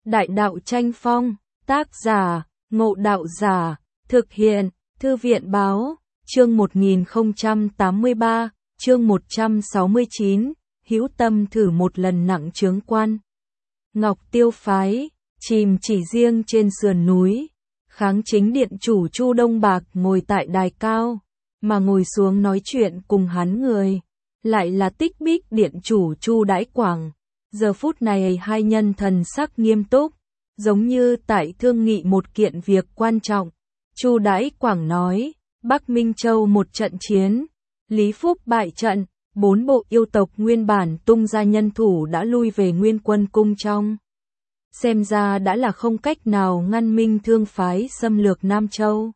Đại đạo tranh phong, tác giả, Ngộ Đạo Giả, thực hiện, Thư viện báo, chương 1083, chương 169, hữu tâm thử một lần nặng chướng quan. Ngọc Tiêu phái, chìm chỉ riêng trên sườn núi, Kháng Chính điện chủ Chu Đông Bạc ngồi tại đài cao, mà ngồi xuống nói chuyện cùng hắn người, lại là Tích Bích điện chủ Chu Đãi Quảng. Giờ phút này hai nhân thần sắc nghiêm túc, giống như tại thương nghị một kiện việc quan trọng. Chu Đãi Quảng nói, Bắc Minh Châu một trận chiến, Lý Phúc bại trận, 4 bộ yêu tộc nguyên bản tung ra nhân thủ đã lui về Nguyên Quân cung trong. Xem ra đã là không cách nào ngăn Minh Thương phái xâm lược Nam Châu.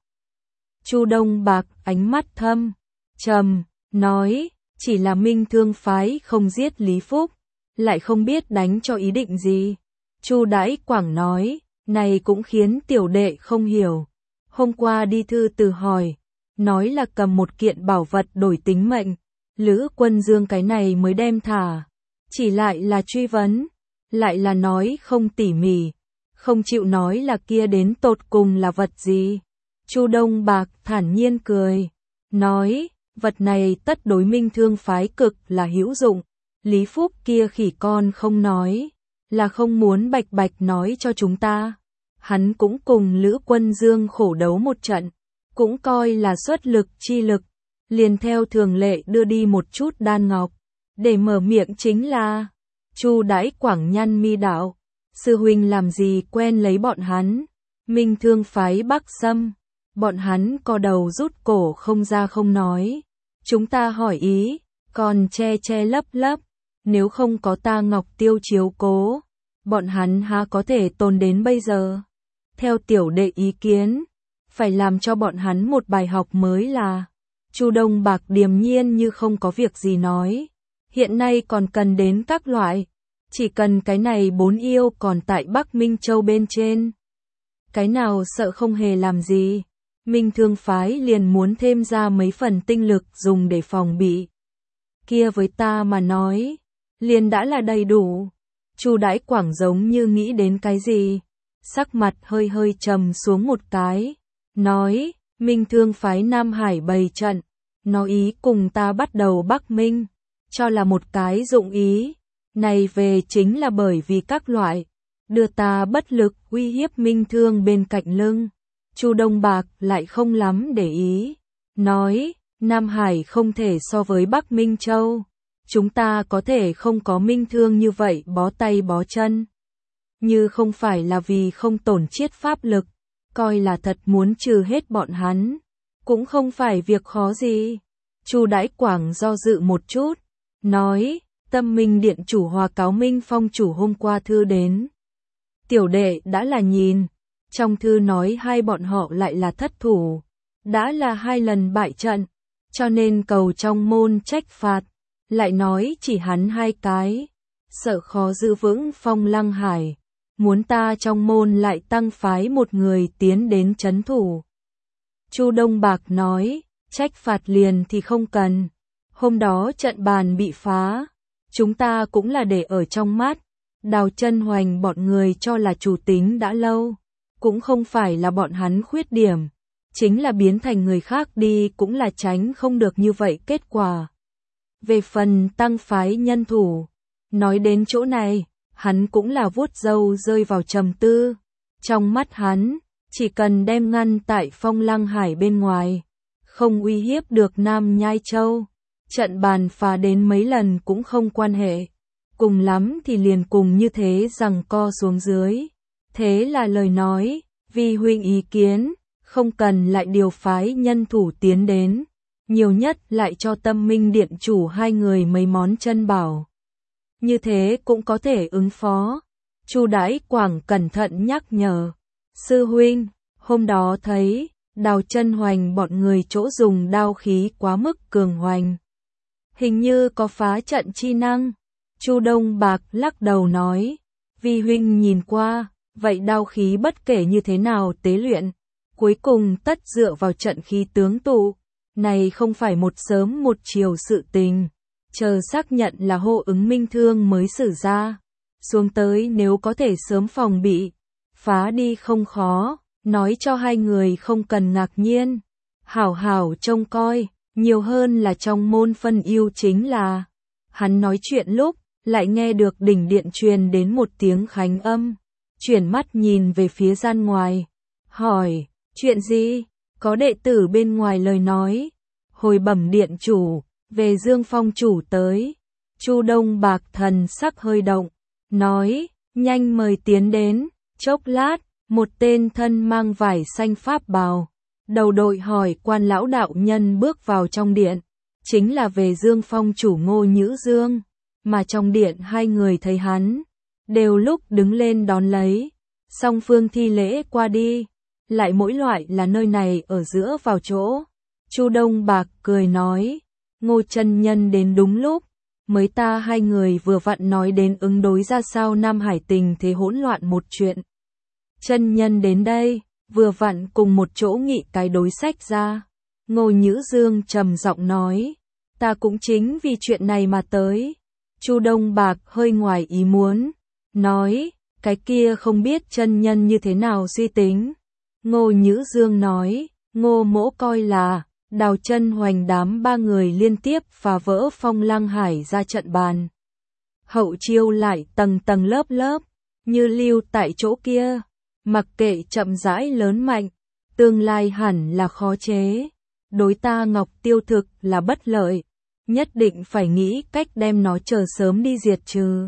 Chu Đông Bạc ánh mắt thâm, trầm, nói, chỉ là Minh Thương phái không giết Lý Phúc, lại không biết đánh cho ý định gì. Chu Đãi Quảng nói, này cũng khiến tiểu đệ không hiểu. Hôm qua đi thư từ hỏi, nói là cầm một kiện bảo vật đổi tính mệnh, Lữ Quân Dương cái này mới đem thả. Chỉ lại là truy vấn, lại là nói không tỉ mỉ, không chịu nói là kia đến tột cùng là vật gì. Chu Đông Bạc thản nhiên cười, nói, vật này tất đối Minh Thương phái cực là hữu dụng. Lý Phúc kia khỉ con không nói, là không muốn bạch bạch nói cho chúng ta. Hắn cũng cùng Lữ Quân Dương khổ đấu một trận, cũng coi là xuất lực chi lực, liền theo thường lệ đưa đi một chút đan ngọc, để mở miệng chính là, Chu Đãi Quảng nhăn mi đạo, sư huynh làm gì quen lấy bọn hắn, Minh Thương phái Bắc xâm, bọn hắn co đầu rút cổ không ra không nói, chúng ta hỏi ý, còn che che lấp lấp, nếu không có ta Ngọc Tiêu chiếu cố, bọn hắn há có thể tồn đến bây giờ. Theo tiểu đệ ý kiến, phải làm cho bọn hắn một bài học mới là. Chu Đông Bạc điềm nhiên như không có việc gì nói, hiện nay còn cần đến các loại, chỉ cần cái này 4 yêu còn tại Bắc Minh Châu bên trên. Cái nào sợ không hề làm gì, Minh Thương phái liền muốn thêm ra mấy phần tinh lực dùng để phòng bị. Kia với ta mà nói, liền đã là đầy đủ. Chu Đãi Quảng giống như nghĩ đến cái gì, sắc mặt hơi hơi trầm xuống một cái, nói, Minh Thương phái Nam Hải bày trận, nói ý cùng ta bắt đầu Bắc Minh, cho là một cái dụng ý, này về chính là bởi vì các loại, đưa ta bất lực uy hiếp Minh Thương bên cạnh lưng. Chu Đông Bạc lại không lắm để ý, nói, Nam Hải không thể so với Bắc Minh Châu. Chúng ta có thể không có Minh Thương như vậy bó tay bó chân. Như không phải là vì không tổn chiết pháp lực, coi là thật muốn trừ hết bọn hắn, cũng không phải việc khó gì. Chu Đãi Quảng do dự một chút, nói, Tâm Minh điện chủ hòa cáo Minh Phong chủ hôm qua thư đến. Tiểu đệ đã là nhìn, trong thư nói hai bọn họ lại là thất thủ, đã là 2 lần bại trận, cho nên cầu trong môn trách phạt. Lại nói chỉ hắn 2 cái, sợ khó giữ vững Phong Lăng Hải, muốn ta trong môn lại tăng phái một người tiến đến trấn thủ. Chu Đông Bạc nói, trách phạt liền thì không cần, hôm đó trận bàn bị phá, chúng ta cũng là để ở trong mắt, Đào Chân Hoành bọn người cho là chủ tính đã lâu, cũng không phải là bọn hắn khuyết điểm, chính là biến thành người khác đi cũng là tránh không được như vậy kết quả. Về phần tăng phái nhân thủ, nói đến chỗ này, hắn cũng là vuốt râu rơi vào trầm tư. Trong mắt hắn, chỉ cần đem ngăn tại Phong Lăng Hải bên ngoài, không uy hiếp được Nam Nhai Châu, trận bàn phá đến mấy lần cũng không quan hệ. Cùng lắm thì liền cùng như thế giằng co xuống dưới. Thế là lời nói, vì huynh ý kiến, không cần lại điều phái nhân thủ tiến đến. Nhiều nhất lại cho Tâm Minh điện chủ 2 người mấy món chân bảo. Như thế cũng có thể ứng phó. Chu Đãi Quảng cẩn thận nhắc nhở. Sư huynh, hôm đó thấy, Đào Chân Hoành bọn người chỗ dùng đao khí quá mức cường hoành. Hình như có phá trận chi năng. Chu Đông Bạc lắc đầu nói. Vi huynh nhìn qua, vậy đao khí bất kể như thế nào tế luyện, cuối cùng tất dựa vào trận khí tướng tụ. Này không phải một sớm một chiều sự tình, chờ xác nhận là hô ứng Minh Thương mới xử ra. xuống tới nếu có thể sớm phòng bị, phá đi không khó, nói cho hai người không cần ngạc nhiên, hảo hảo trông coi, nhiều hơn là trong môn phân ưu chính là. Hắn nói chuyện lúc, lại nghe được đỉnh điện truyền đến một tiếng khánh âm, chuyển mắt nhìn về phía gian ngoài, hỏi, chuyện gì? Có đệ tử bên ngoài lời nói, hồi bẩm điện chủ, về Dương Phong chủ tới. Chu Đông Bạc thần sắc hơi động, nói, nhanh mời tiến đến. Chốc lát, một tên thân mang vải xanh pháp bào, đầu đội hỏi quan lão đạo nhân bước vào trong điện, chính là về Dương Phong chủ Ngô Nhữ Dương, mà trong điện hai người thấy hắn, đều lúc đứng lên đón lấy, song phương thi lễ qua đi, lại mỗi loại là nơi này ở giữa vào chỗ. Chu Đông Bạc cười nói, Ngô chân nhân đến đúng lúc, mới ta hai người vừa vặn nói đến ứng đối ra sao Nam Hải tình thế hỗn loạn một chuyện. Chân nhân đến đây, vừa vặn cùng một chỗ nghị cái đối sách ra. Ngô Nhữ Dương trầm giọng nói, ta cũng chính vì chuyện này mà tới. Chu Đông Bạc hơi ngoài ý muốn, nói, cái kia không biết chân nhân như thế nào suy tính. Ngô Nhữ Dương nói, Ngô mỗ coi là, Đào Chân Hoành đám ba người liên tiếp phá vỡ Phong Lăng Hải ra trận bàn. Hậu chiêu lại tầng tầng lớp lớp, như lưu tại chỗ kia, mặc kệ chậm rãi lớn mạnh, tương lai hẳn là khó chế. Đối ta Ngọc Tiêu thực là bất lợi, nhất định phải nghĩ cách đem nó chờ sớm đi diệt trừ.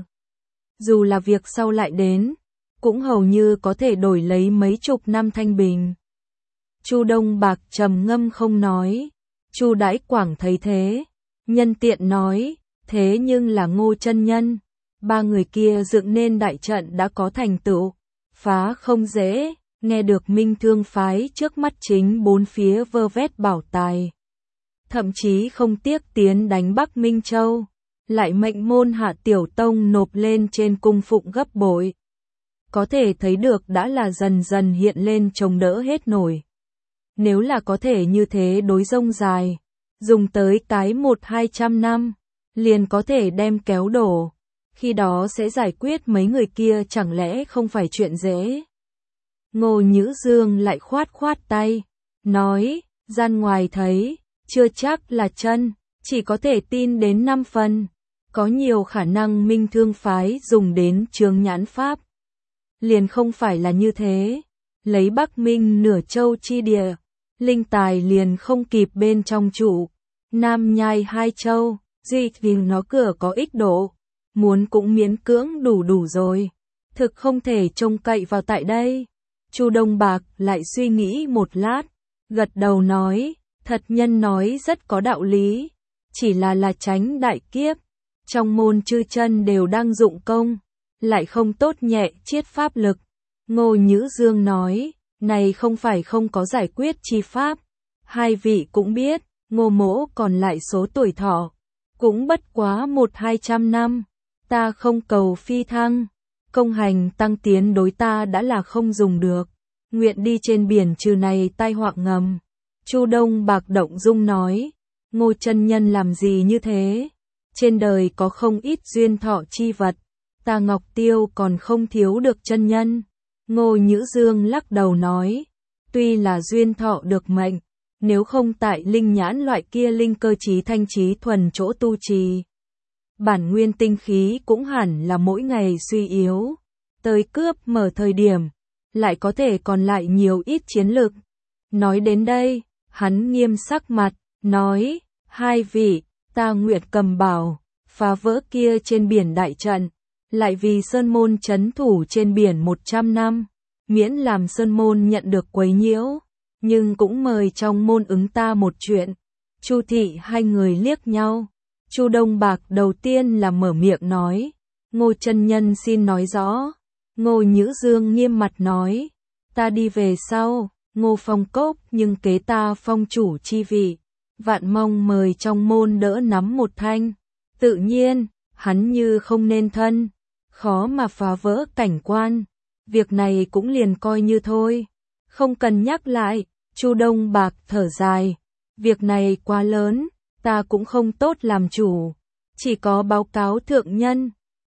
Dù là việc sau lại đến, cũng hầu như có thể đổi lấy mấy chục năm thanh bình. Chu Đông Bạc trầm ngâm không nói. Chu Đãi Quảng thấy thế, nhân tiện nói, thế nhưng là Ngô chân nhân, ba người kia dựng nên đại trận đã có thành tựu, phá không dễ. Nghe được Minh Thương phái trước mắt chính bốn phía vơ vét bảo tài, thậm chí không tiếc tiến đánh Bắc Minh Châu, lại mệnh môn Hạ Tiểu Tông nộp lên trên cung phụng gấp bội. Có thể thấy được đã là dần dần hiện lên chống đỡ hết nổi. Nếu là có thể như thế đối rông dài, dùng tới cái 100-200 năm, liền có thể đem kéo đổ, khi đó sẽ giải quyết mấy người kia chẳng lẽ không phải chuyện dễ. Ngô Nhữ Dương lại khoát khoát tay, nói, gian ngoài thấy, chưa chắc là chân, chỉ có thể tin đến 5 phần, có nhiều khả năng Minh Thương phái dùng đến chướng nhãn pháp. Liền không phải là như thế, lấy Bắc Minh nửa châu chi địa, linh tài liền không kịp bên trong trụ, Nam Nhai 2 châu, duy vì nó cửa có ích độ, muốn cũng miễn cưỡng đủ rồi, thực không thể trông cậy vào tại đây. Chu Đông Bạc lại suy nghĩ một lát, gật đầu nói, thật nhân nói rất có đạo lý, chỉ là tránh đại kiếp, trong môn chư chân đều đang dụng công, lại không tốt nhẹ chiết pháp lực. Ngô Nhữ Dương nói, này không phải không có giải quyết chi pháp, hai vị cũng biết, Ngô mỗ còn lại số tuổi thọ, cũng bất quá 100-200 năm, ta không cầu phi thăng. Công hành tăng tiến đối ta đã là không dùng được, nguyện đi trên biển trừ này tai họa ngầm. Chu Đông Bạc động dung nói, Ngô chân nhân làm gì như thế? Trên đời có không ít duyên thọ chi vật, ta Ngọc Tiêu còn không thiếu được chân nhân. Ngô Nhữ Dương lắc đầu nói, tuy là duyên thọ được mệnh, nếu không tại linh nhãn loại kia linh cơ trí thanh trí thuần chỗ tu trì, bản nguyên tinh khí cũng hẳn là mỗi ngày suy yếu, tới cướp mở thời điểm, lại có thể còn lại nhiều ít chiến lực. Nói đến đây, hắn nghiêm sắc mặt, nói, hai vị, ta nguyện cầm bảo, phá vỡ kia trên biển đại trận, lại vì Sơn Môn trấn thủ trên biển 100 năm, miễn làm Sơn Môn nhận được quấy nhiễu, nhưng cũng mời trong môn ứng ta một chuyện. Chu thị hai người liếc nhau. Chu Đông Bạc đầu tiên là mở miệng nói, Ngô chân nhân xin nói rõ. Ngô Nhữ Dương nghiêm mặt nói, ta đi về sau, Ngô Phong Cốc nhưng kế ta phong chủ chi vị, vạn mong mời trong môn đỡ nắm một thanh. Tự nhiên, hắn như không nên thân, khó mà phá vỡ cảnh quan, việc này cũng liền coi như thôi, không cần nhắc lại. Chu Đông Bạc thở dài, việc này quá lớn, ta cũng không tốt làm chủ, chỉ có báo cáo thượng nhân,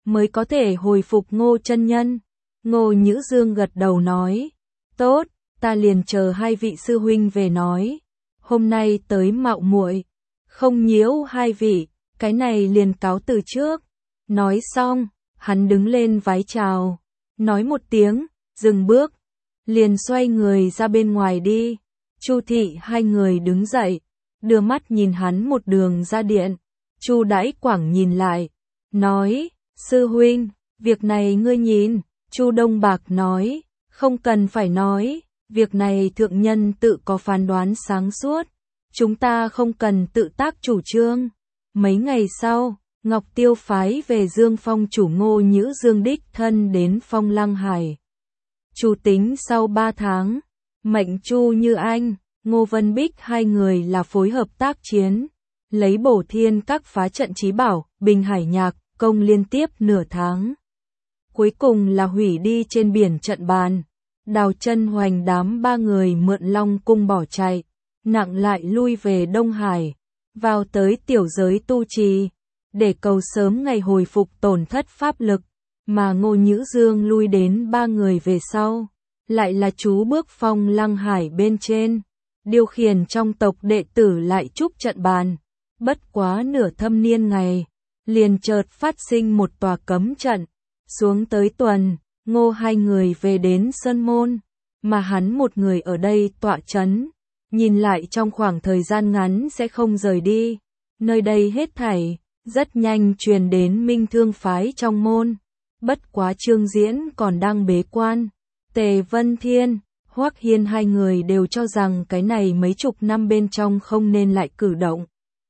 mới có thể hồi phục Ngô chân nhân. Ngô Nhữ Dương gật đầu nói, tốt, ta liền chờ hai vị sư huynh về nói. Hôm nay tới mạo muội, không nhiễu hai vị, cái này liền cáo từ trước. Nói xong, hắn đứng lên vái chào, nói một tiếng, dừng bước, liền xoay người ra bên ngoài đi. Chu thị hai người đứng dậy, đưa mắt nhìn hắn một đường ra điện. Chu Đãi Quảng nhìn lại, nói, sư huynh, việc này ngươi nhìn. Chu Đông Bạc nói, không cần phải nói, việc này thượng nhân tự có phán đoán sáng suốt, chúng ta không cần tự tác chủ trương. Mấy ngày sau, Ngọc Tiêu phái về Dương Phong chủ Ngô Nhữ Dương đích thân đến Phong Lăng Hải. Chu tính sau 3 tháng, mệnh Chu Như Anh, Ngô Vân Bích hai người là phối hợp tác chiến, lấy bổ thiên các phá trận trí bảo, Bình Hải Nhạc, công liên tiếp nửa tháng. Cuối cùng là hủy đi trên biển trận bàn. Đào Chân Hoành đám 3 người mượn Long cung bỏ chạy, nặng lại lui về Đông Hải, vào tới tiểu giới tu trì, để cầu sớm ngày hồi phục tổn thất pháp lực, mà Ngô Nhữ Dương lui đến 3 người về sau, lại là chú bước Phong Lăng Hải bên trên, điều khiển trong tộc đệ tử lại trúc trận bàn. Bất quá nửa thâm niên ngày, liền chợt phát sinh một tòa cấm trận, xuống tới tuần, Ngô hai người về đến Sơn Môn, mà hắn một người ở đây tọa chấn, nhìn lại trong khoảng thời gian ngắn sẽ không rời đi. Nơi đây hết thảy, rất nhanh truyền đến Minh Thương phái trong môn. Bất quá Trương Diễn còn đang bế quan. Tề Vân Thiên, Hoắc Hiên hai người đều cho rằng cái này mấy chục năm bên trong không nên lại cử động.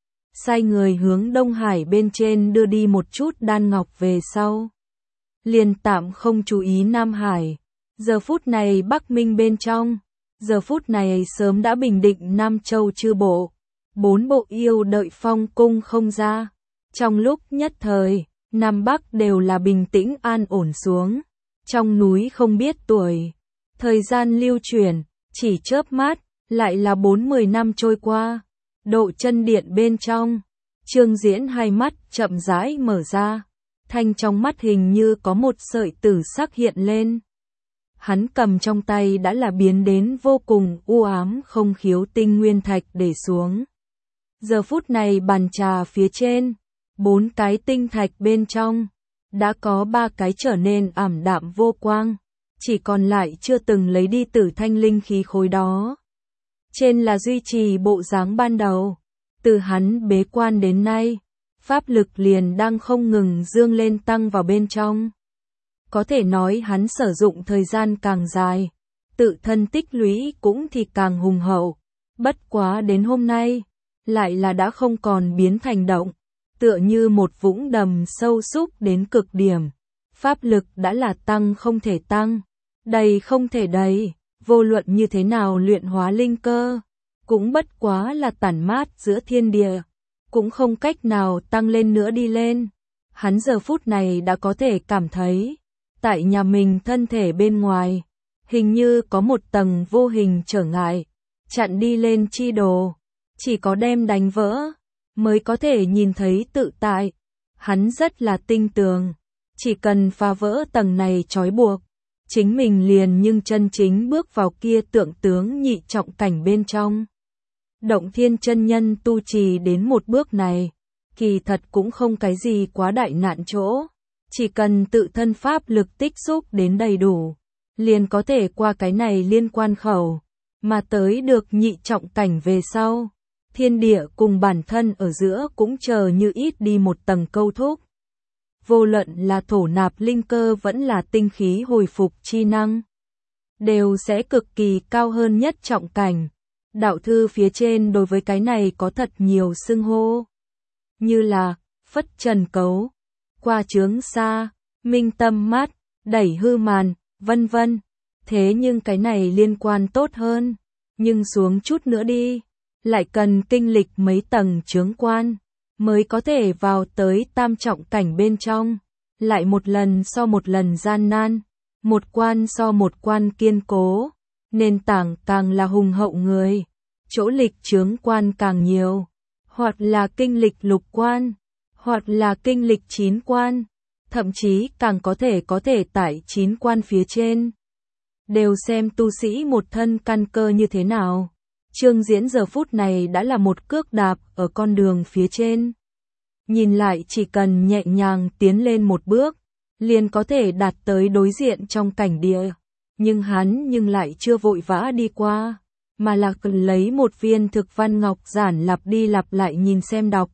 Sai người hướng Đông Hải bên trên đưa đi một chút đan ngọc về sau. Liền tạm không chú ý Nam Hải. Giờ phút này Bắc Minh bên trong, giờ phút này sớm đã bình định Nam Châu chư bộ. 4 bộ yêu đợi Phong cung không ra. Trong lúc nhất thời, Nam Bắc đều là bình tĩnh an ổn xuống. Trong núi không biết tuổi. Thời gian lưu chuyển, chỉ chớp mắt, lại là 40 năm trôi qua. Độ chân điện bên trong, Trương Diễn hai mắt chậm rãi mở ra. Thanh trong mắt hình như có một sợi tử sắc hiện lên. Hắn cầm trong tay đã là biến đến vô cùng u ám không khiếu tinh nguyên thạch để xuống. Giờ phút này bàn trà phía trên, 4 cái tinh thạch bên trong, đã có 3 cái trở nên ảm đạm vô quang, chỉ còn lại chưa từng lấy đi tử thanh linh khí khối đó. Trên là duy trì bộ dáng ban đầu, từ hắn bế quan đến nay, pháp lực liền đang không ngừng dương lên tăng vào bên trong. Có thể nói hắn sử dụng thời gian càng dài, tự thân tích lũy cũng thì càng hùng hậu. Bất quá đến hôm nay, lại là đã không còn biến thành động, tựa như một vũng đầm sâu súc đến cực điểm. Pháp lực đã là tăng không thể tăng, đầy không thể đầy, vô luận như thế nào luyện hóa linh cơ, cũng bất quá là tản mát giữa thiên địa, cũng không cách nào tăng lên nữa đi lên. Hắn giờ phút này đã có thể cảm thấy, tại nhà mình thân thể bên ngoài, hình như có một tầng vô hình trở ngại, chặn đi lên chi đồ, chỉ có đem đánh vỡ, mới có thể nhìn thấy tự tại. Hắn rất là tinh tường, chỉ cần phá vỡ tầng này trói buộc, chính mình liền nhưng chân chính bước vào kia tượng tướng nhị trọng cảnh bên trong. Động Thiên chân nhân tu trì đến một bước này, kỳ thật cũng không cái gì quá đại nạn chỗ, chỉ cần tự thân pháp lực tích xúc đến đầy đủ, liền có thể qua cái này liên quan khẩu, mà tới được nhị trọng cảnh về sau. Thiên địa cùng bản thân ở giữa cũng chờ như ít đi một tầng câu thúc. Vô luận là thổ nạp linh cơ vẫn là tinh khí hồi phục chi năng, đều sẽ cực kỳ cao hơn nhất trọng cảnh. Đạo thư phía trên đối với cái này có thật nhiều xưng hô, như là phất trần cấu, qua chướng xa, minh tâm mát, đẩy hư màn, vân vân. Thế nhưng cái này liên quan tốt hơn, nhưng xuống chút nữa đi, lại cần kinh lịch mấy tầng chướng quan, mới có thể vào tới tam trọng cảnh bên trong, lại một lần so một lần gian nan, một quan so một quan kiên cố, nền tảng càng là hùng hậu người, chỗ lịch chướng quan càng nhiều, hoặc là kinh lịch lục quan, hoặc là kinh lịch 9 quan, thậm chí càng có thể tại 9 quan phía trên. Đều xem tu sĩ một thân căn cơ như thế nào. Trương Diễn giờ phút này đã là một cước đạp ở con đường phía trên. Nhìn lại chỉ cần nhẹ nhàng tiến lên một bước, liền có thể đạt tới đối diện trong cảnh địa. Nhưng lại chưa vội vã đi qua, mà là cần lấy một viên thực văn ngọc giản lặp đi lặp lại nhìn xem đọc.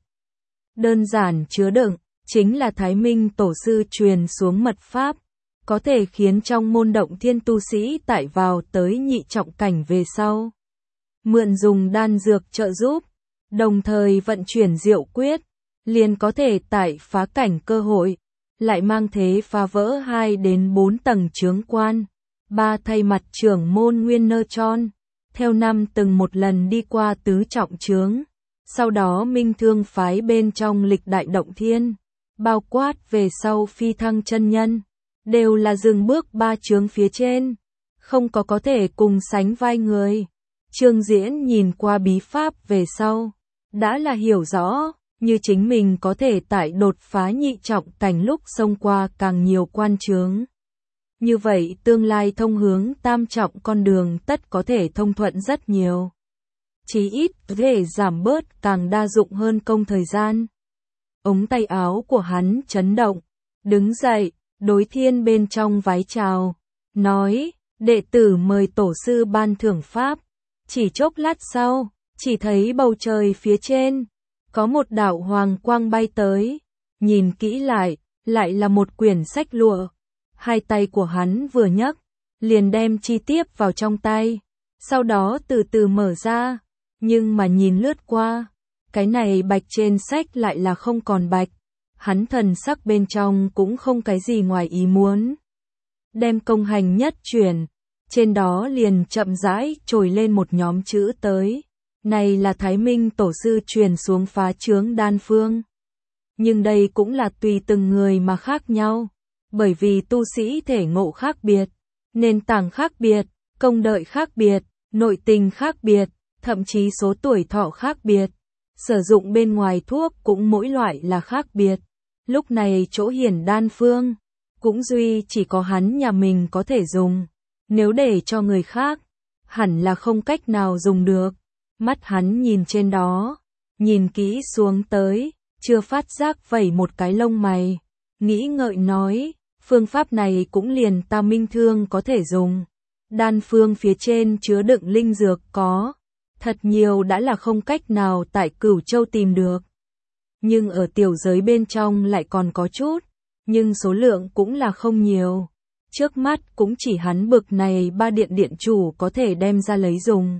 Đơn giản chứa đựng, chính là Thái Minh Tổ sư truyền xuống mật pháp, có thể khiến trong môn động thiên tu sĩ tại vào tới nhị trọng cảnh về sau. Mượn dùng đan dược trợ giúp, đồng thời vận chuyển diệu quyết, liền có thể tại phá cảnh cơ hội, lại mang thế phá vỡ 2 đến 4 tầng chướng quan. 3 thay mặt trưởng môn Nguyên Nơ Tròn, theo năm từng một lần đi qua tứ trọng chướng, sau đó Minh Thương phái bên trong lịch đại động thiên, bao quát về sau Phi Thăng chân nhân, đều là dừng bước 3 chướng phía trên, không có thể cùng sánh vai người. Trương Diễn nhìn qua bí pháp về sau, đã là hiểu rõ, như chính mình có thể tại đột phá nhị trọng cảnh lúc xông qua càng nhiều quan chướng. Như vậy tương lai thông hướng tam trọng con đường tất có thể thông thuận rất nhiều. Chí ít có thể giảm bớt càng đa dụng hơn công thời gian. Ống tay áo của hắn chấn động, đứng dậy, đối thiên bên trong vái chào, nói, đệ tử mời tổ sư ban thưởng pháp. Chỉ chốc lát sau, chỉ thấy bầu trời phía trên, có một đạo hoàng quang bay tới, nhìn kỹ lại là một quyển sách lụa. Hai tay của hắn vừa nhấc, liền đem chi tiếp vào trong tay, sau đó từ từ mở ra, nhưng mà nhìn lướt qua, cái này bạch trên sách lại là không còn bạch, hắn thần sắc bên trong cũng không cái gì ngoài ý muốn. Đem công hành nhất chuyển, trên đó liền chậm rãi trồi lên một nhóm chữ tới, này là Thái Minh Tổ sư truyền xuống phá chướng đan phương. Nhưng đây cũng là tùy từng người mà khác nhau. Bởi vì tu sĩ thể ngộ khác biệt, nền tảng khác biệt, công đợi khác biệt, nội tình khác biệt, thậm chí số tuổi thọ khác biệt, sử dụng bên ngoài thuốc cũng mỗi loại là khác biệt. Lúc này chỗ hiển đan phương, cũng duy chỉ có hắn nhà mình có thể dùng, nếu để cho người khác, hẳn là không cách nào dùng được. Mắt hắn nhìn trên đó, nhìn kỹ xuống tới, chưa phát giác vẩy một cái lông mày, nghĩ ngợi nói, phương pháp này cũng liền ta Minh Thương có thể dùng. Đan phương phía trên chứa đựng linh dược có, thật nhiều đã là không cách nào tại Cửu Châu tìm được. Nhưng ở tiểu giới bên trong lại còn có chút, nhưng số lượng cũng là không nhiều. Trước mắt cũng chỉ hắn bực này 3 điện chủ có thể đem ra lấy dùng.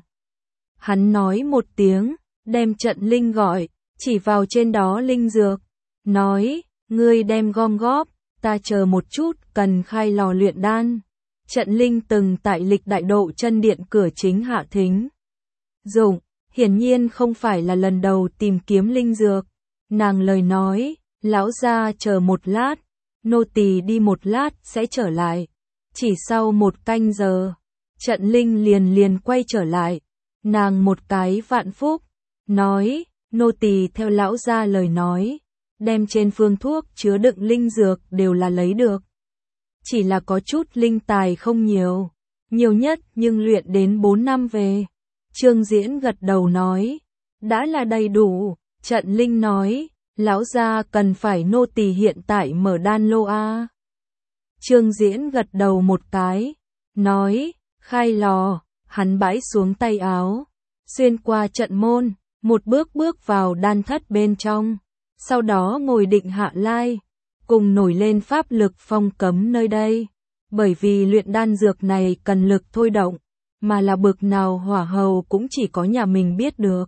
Hắn nói một tiếng, đem trận linh gọi, chỉ vào trên đó linh dược, nói, ngươi đem gom góp, ta chờ một chút, cần khai lò luyện đan. Trận linh từng tại lịch đại độ chân điện cửa chính hạ thính. Dụng, hiển nhiên không phải là lần đầu tìm kiếm linh dược. Nàng lời nói, lão gia chờ một lát, nô tỳ đi một lát sẽ trở lại. Chỉ sau 1 canh giờ, trận linh liền quay trở lại. Nàng một cái vạn phúc, nói, nô tỳ theo lão gia lời nói, đem trên phương thuốc chứa đựng linh dược đều là lấy được. Chỉ là có chút linh tài không nhiều, nhiều nhất nhưng luyện đến 4 năm về. Trương Diễn gật đầu nói, đã là đầy đủ. Trận linh nói, lão gia cần phải nô tỳ hiện tại mở đan lô a. Trương Diễn gật đầu một cái, nói, khai lò. Hắn bãi xuống tay áo, xuyên qua trận môn, một bước vào đan thất bên trong, sau đó ngồi định hạ lai, cùng nổi lên pháp lực phong cấm nơi đây. Bởi vì luyện đan dược này cần lực thôi động, mà là bực nào hỏa hầu cũng chỉ có nhà mình biết được.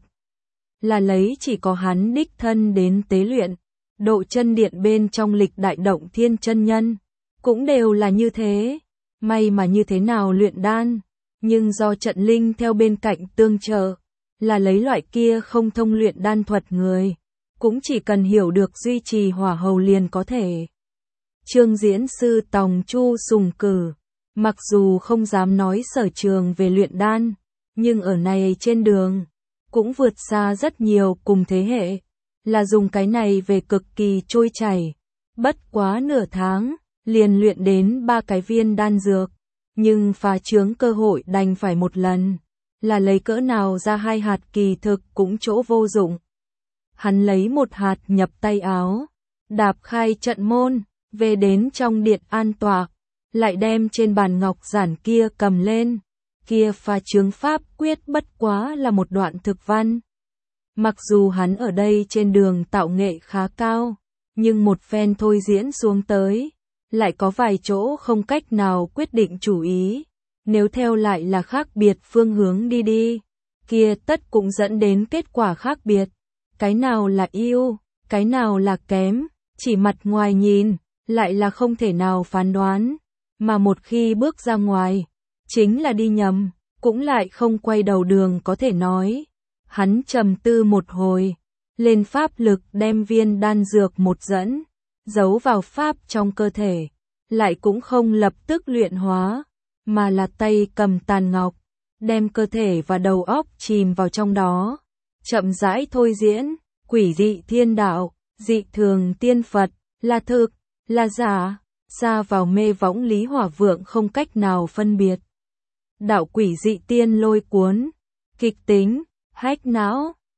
Là lấy chỉ có hắn đích thân đến tế luyện, độ chân điện bên trong lịch đại động thiên chân nhân, cũng đều là như thế. May mà như thế nào luyện đan, nhưng do trận linh theo bên cạnh tương trợ, là lấy loại kia không thông luyện đan thuật người, cũng chỉ cần hiểu được duy trì hỏa hầu liền có thể. Trương Diễn sư Tòng Chu Sùng Cử, mặc dù không dám nói sở trường về luyện đan, nhưng ở này trên đường, cũng vượt xa rất nhiều cùng thế hệ, là dùng cái này về cực kỳ trôi chảy. Bất quá nửa tháng, liền luyện đến 3 cái viên đan dược, nhưng phá trướng cơ hội đành phải một lần, là lấy cỡ nào ra 2 hạt kỳ thực cũng chỗ vô dụng. Hắn lấy 1 hạt nhập tay áo, đạp khai trận môn, về đến trong điện an tọa, lại đem trên bàn ngọc giản kia cầm lên, kia phá trướng pháp quyết bất quá là một đoạn thực văn. Mặc dù hắn ở đây trên đường tạo nghệ khá cao, nhưng một phen thôi diễn xuống tới, lại có vài chỗ không cách nào quyết định chủ ý, nếu theo lại là khác biệt phương hướng đi, kia tất cũng dẫn đến kết quả khác biệt, cái nào là ưu, cái nào là kém, chỉ mặt ngoài nhìn, lại là không thể nào phán đoán, mà một khi bước ra ngoài, chính là đi nhầm, cũng lại không quay đầu đường có thể nói. Hắn trầm tư một hồi, lên pháp lực đem viên đan dược một dẫn, giấu vào pháp trong cơ thể, lại cũng không lập tức luyện hóa, mà là tay cầm tàn ngọc, đem cơ thể và đầu óc chìm vào trong đó, chậm rãi thôi diễn, quỷ dị thiên đạo, dị thường tiên Phật, là thực, là giả, xa vào mê võng Lý Hỏa Vượng không cách nào phân biệt. Đạo quỷ dị tiên lôi cuốn, kịch tính, hách não,